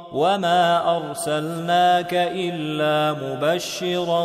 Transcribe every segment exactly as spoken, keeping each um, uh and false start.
وما أرسلناك إلا مبشرا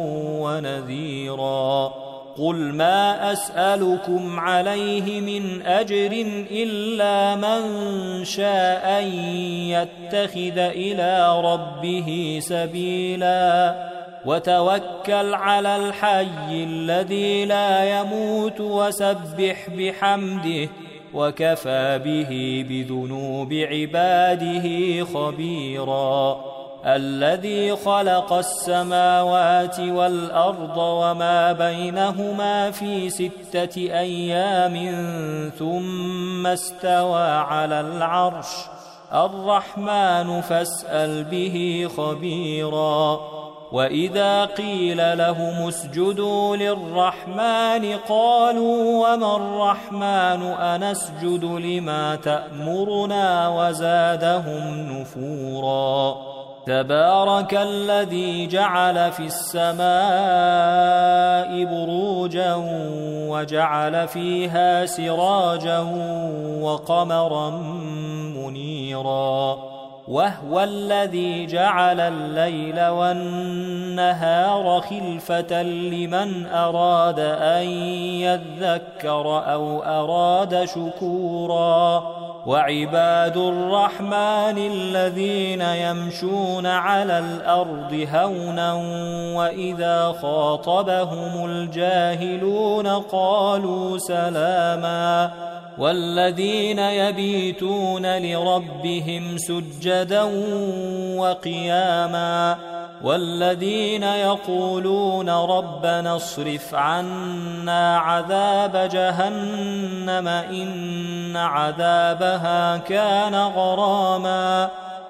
ونذيرا قل ما أسألكم عليه من أجر إلا من شاء أن يتخذ إلى ربه سبيلا وتوكل على الحي الذي لا يموت وسبح بحمده وكفى به بذنوب عباده خبيرا الذي خلق السماوات والأرض وما بينهما في ستة أيام ثم استوى على العرش الرحمن فاسأل به خبيرا وإذا قيل لهم اسجدوا للرحمن قالوا وما الرحمن أنسجد لما تأمرنا وزادهم نفورا تبارك الذي جعل في السماء بروجا وجعل فيها سراجا وقمرا منيرا وهو الذي جعل الليل والنهار خلفة لمن أراد أن يذكر أو أراد شكورا وعباد الرحمن الذين يمشون على الأرض هونا وإذا خاطبهم الجاهلون قالوا سلاما والذين يبيتون لربهم سجدا وقياما والذين يقولون ربنا اصرف عنا عذاب جهنم إن عذابها كان غراما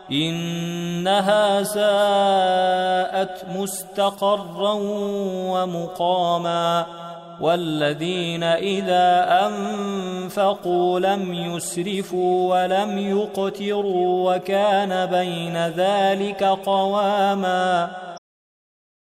إنها ساءت مستقرا ومقاما والذين إذا أنفقوا لم يسرفوا ولم يقتروا وكان بين ذلك قواما